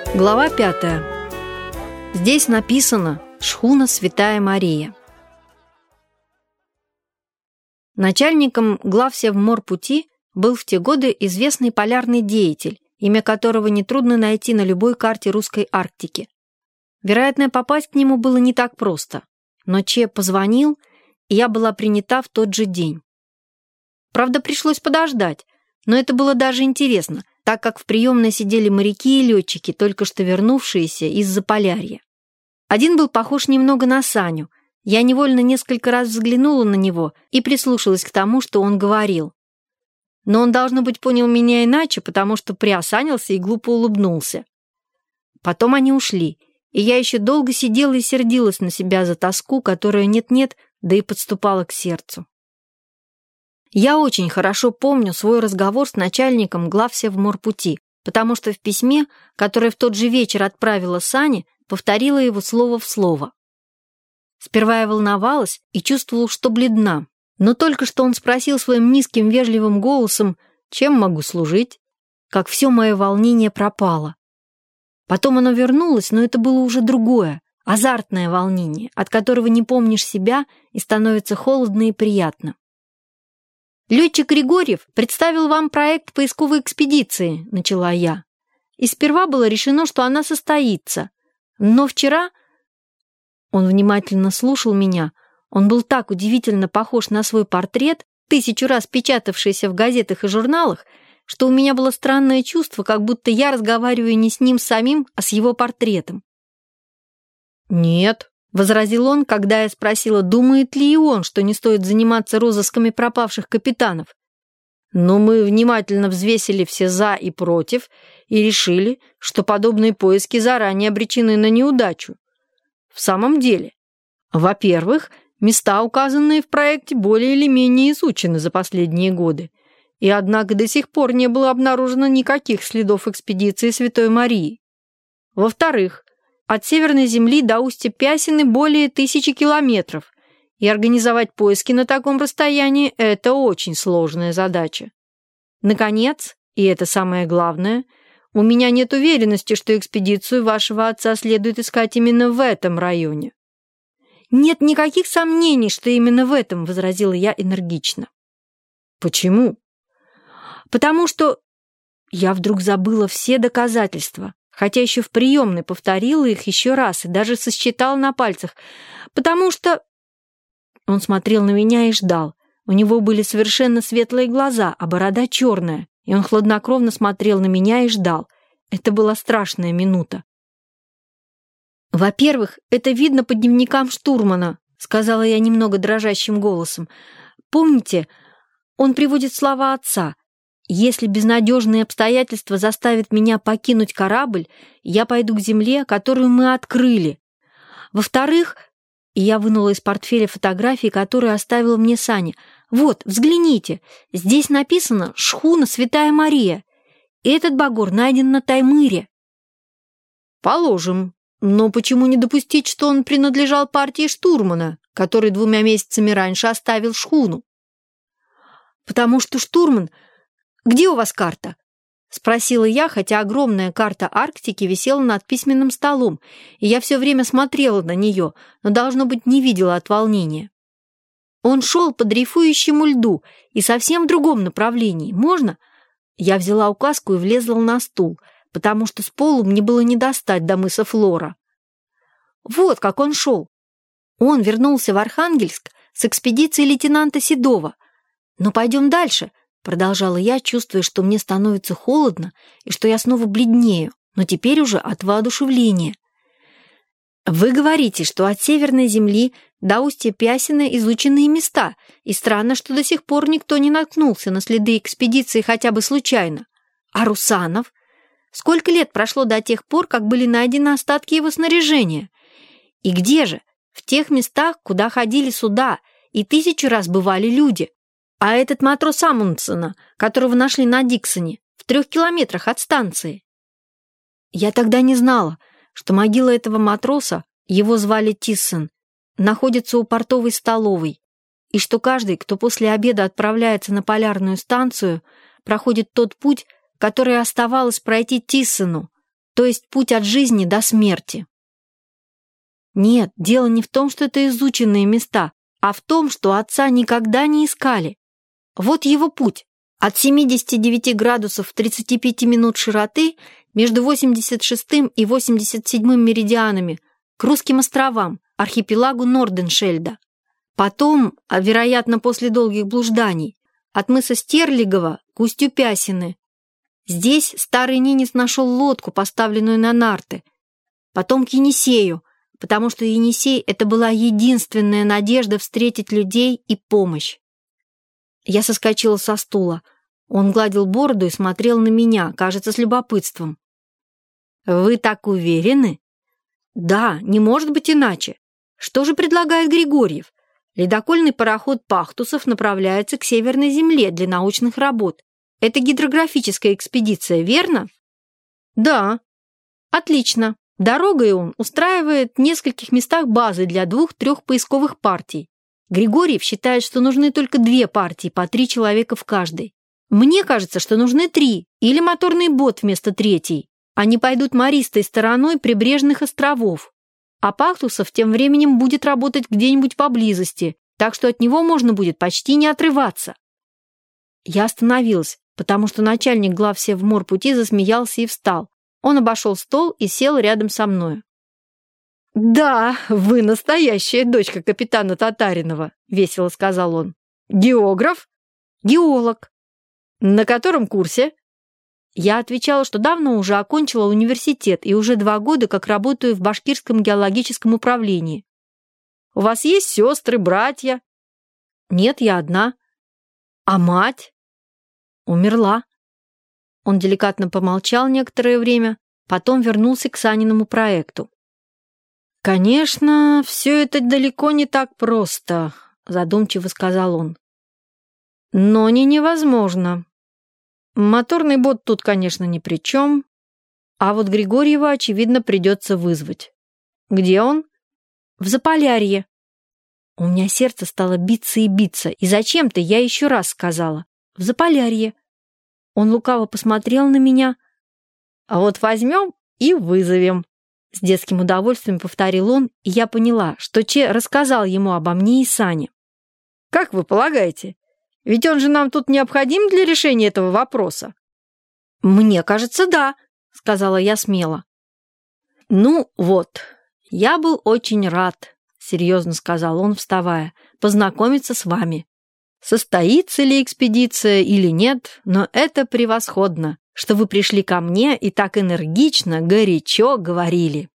Глава 5. Здесь написано «Шхуна Святая Мария». Начальником главсевморпути был в те годы известный полярный деятель, имя которого нетрудно найти на любой карте русской Арктики. Вероятно, попасть к нему было не так просто, но Че позвонил, и я была принята в тот же день. Правда, пришлось подождать, но это было даже интересно, так как в приемной сидели моряки и летчики, только что вернувшиеся из Заполярья. Один был похож немного на Саню. Я невольно несколько раз взглянула на него и прислушалась к тому, что он говорил. Но он, должно быть, понял меня иначе, потому что приосанился и глупо улыбнулся. Потом они ушли, и я еще долго сидела и сердилась на себя за тоску, которая нет-нет, да и подступала к сердцу. Я очень хорошо помню свой разговор с начальником главсевморпути, потому что в письме, которое в тот же вечер отправила Сане, повторила его слово в слово. Сперва я волновалась и чувствовала, что бледна, но только что он спросил своим низким вежливым голосом, чем могу служить, как все мое волнение пропало. Потом оно вернулось, но это было уже другое, азартное волнение, от которого не помнишь себя и становится холодно и приятно. «Летчик Григорьев представил вам проект поисковой экспедиции», — начала я. «И сперва было решено, что она состоится. Но вчера...» Он внимательно слушал меня. Он был так удивительно похож на свой портрет, 1000 раз печатавшийся в газетах и журналах, что у меня было странное чувство, как будто я разговариваю не с ним самим, а с его портретом. «Нет», — возразил он, когда я спросила, думает ли и он, что не стоит заниматься розысками пропавших капитанов. Но мы внимательно взвесили все «за» и «против» и решили, что подобные поиски заранее обречены на неудачу. В самом деле, во-первых, места, указанные в проекте, более или менее изучены за последние годы, и однако до сих пор не было обнаружено никаких следов экспедиции Святой Марии. Во-вторых, от Северной Земли до устья Пясины более 1000 километров, и организовать поиски на таком расстоянии – это очень сложная задача. Наконец, и это самое главное, у меня нет уверенности, что экспедицию вашего отца следует искать именно в этом районе. «Нет никаких сомнений, что именно в этом», – возразила я энергично. «Почему?» «Потому что...» Я вдруг забыла все доказательства, хотя еще в приемной повторила их еще раз и даже сосчитала на пальцах, потому что... Он смотрел на меня и ждал. У него были совершенно светлые глаза, а борода черная, и он хладнокровно смотрел на меня и ждал. Это была страшная минута. «Во-первых, это видно по дневникам штурмана», — сказала я немного дрожащим голосом. «Помните, он приводит слова отца. Если безнадежные обстоятельства заставят меня покинуть корабль, я пойду к земле, которую мы открыли. Во-вторых, и я вынула из портфеля фотографии, которую оставила мне Саня. Вот, взгляните, здесь написано «Шхуна Святая Мария». И этот багор найден на Таймыре. Положим, но почему не допустить, что он принадлежал партии штурмана, который 2 месяцами раньше оставил шхуну? Потому что штурман... «Где у вас карта?» — спросила я, хотя огромная карта Арктики висела над письменным столом, и я все время смотрела на нее, но, должно быть, не видела от волнения. Он шел по дрейфующему льду и совсем в другом направлении. Можно? Я взяла указку и влезла на стул, потому что с полу мне было не достать до мыса Флора. Вот как он шел. Он вернулся в Архангельск с экспедицией лейтенанта Седова. Но пойдем дальше. Продолжала я, чувствуя, что мне становится холодно и что я снова бледнею, но теперь уже от воодушевления. Вы говорите, что от Северной Земли до устья Пясина изученные места, и странно, что до сих пор никто не наткнулся на следы экспедиции хотя бы случайно. А Русанов? Сколько лет прошло до тех пор, как были найдены остатки его снаряжения? И где же? В тех местах, куда ходили суда, и 1000 раз бывали люди. А этот матрос Амундсена, которого нашли на Диксоне, в 3 километрах от станции. Я тогда не знала, что могила этого матроса, его звали Тиссон, находится у портовой столовой, и что каждый, кто после обеда отправляется на полярную станцию, проходит тот путь, который оставалось пройти Тиссону, то есть путь от жизни до смерти. Нет, дело не в том, что это изученные места, а в том, что отца никогда не искали. Вот его путь. От 79 градусов 35 минут широты между 86 и 87 меридианами к русским островам, архипелагу Норденшельда. Потом, вероятно, после долгих блужданий, от мыса Стерлигова к устью Пясины. Здесь старый нинец нашел лодку, поставленную на нарты. Потом к Енисею, потому что Енисей — это была единственная надежда встретить людей и помощь. Я соскочила со стула. Он гладил бороду и смотрел на меня, кажется, с любопытством. «Вы так уверены?» «Да, не может быть иначе. Что же предлагает Григорьев? Ледокольный пароход Пахтусов направляется к Северной Земле для научных работ. Это гидрографическая экспедиция, верно?» «Да». «Отлично. Дорогой он устраивает в нескольких местах базы для 2-3 поисковых партий. Григорьев считает, что нужны только 2 партии, по 3 человека в каждой. Мне кажется, что нужны 3, или моторный бот вместо 3. Они пойдут мористой стороной прибрежных островов. А Пахтусов тем временем будет работать где-нибудь поблизости, так что от него можно будет почти не отрываться». Я остановилась, потому что начальник главсевморпути засмеялся и встал. Он обошел стол и сел рядом со мной. «Да, вы настоящая дочка капитана Татаринова», — весело сказал он. «Географ?» «Геолог». «На котором курсе?» Я отвечала, что давно уже окончила университет и уже 2 года как работаю в Башкирском геологическом управлении. «У вас есть сестры, братья?» «Нет, я одна». «А мать?» «Умерла». Он деликатно помолчал некоторое время, потом вернулся к Саниному проекту. «Конечно, все это далеко не так просто», — задумчиво сказал он. «Но не невозможно. Моторный бот тут, конечно, ни при чем, а вот Григорьева, очевидно, придется вызвать. Где он?» «В Заполярье». У меня сердце стало биться и биться, и зачем-то я еще раз сказала: «В Заполярье». Он лукаво посмотрел на меня. «А вот возьмем и вызовем», — с детским удовольствием повторил он, и я поняла, что Че рассказал ему обо мне и Сане. «Как вы полагаете? Ведь он же нам тут необходим для решения этого вопроса». «Мне кажется, да», — сказала я смело. «Ну вот, я был очень рад», — серьезно сказал он, вставая, — «познакомиться с вами. Состоится ли экспедиция или нет, но это превосходно, что вы пришли ко мне и так энергично, горячо говорили».